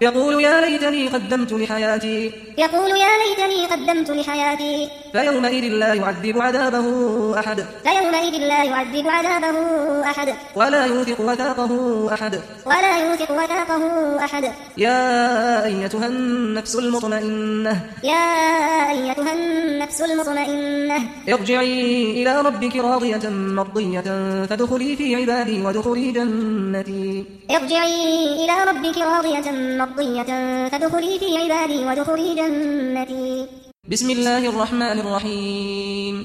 يقول يا ليتني قدمت لحياتي فيومئذ لا يعذب عذابه أحد ولا يوثق وثاقه أحد يا أيتها النفس المطمئنة ارجعي إلى ربك راضية مرضية فادخلي في عبادي وادخلي جنتي بسم الله الرحمن الرحيم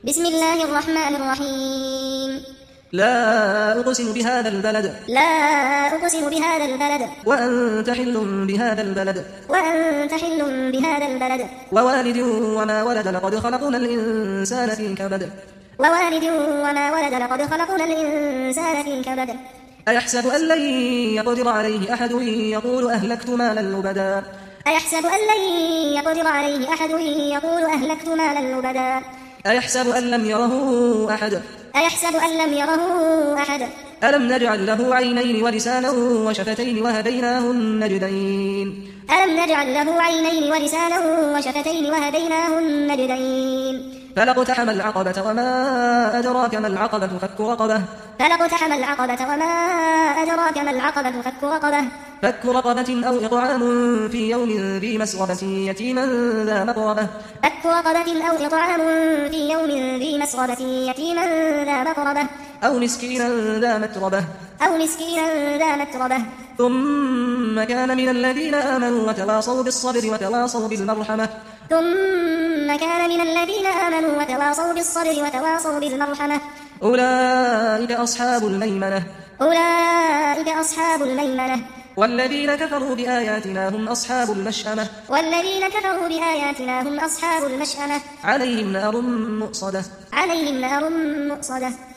لا أقسم بهذا البلد وأنت حل بهذا البلد ووالد وما ولد لقد خلقنا الإنسان في كبد أيحسب أن لن يقدر عليه أحد يقول أهلكت مالا لبدا أيحسب أن لم يره أحد ألم نجعل له عينين ولسانا وشفتين وهديناه النجدين فلاقتحم العقبة وما أدراك ما العقبة فك رقبة أو إطعام في يوم ذي مسغبة يتيما ذا مقربة أو مسكينا ذا متربة ثم كان من الذين آمنوا وتواصوا بالصبر وتواصوا بالمرحمة أولئك أصحاب الميمنة والذين كفروا بآياتنا هم أصحاب المشأمة عليهم نار مؤصدة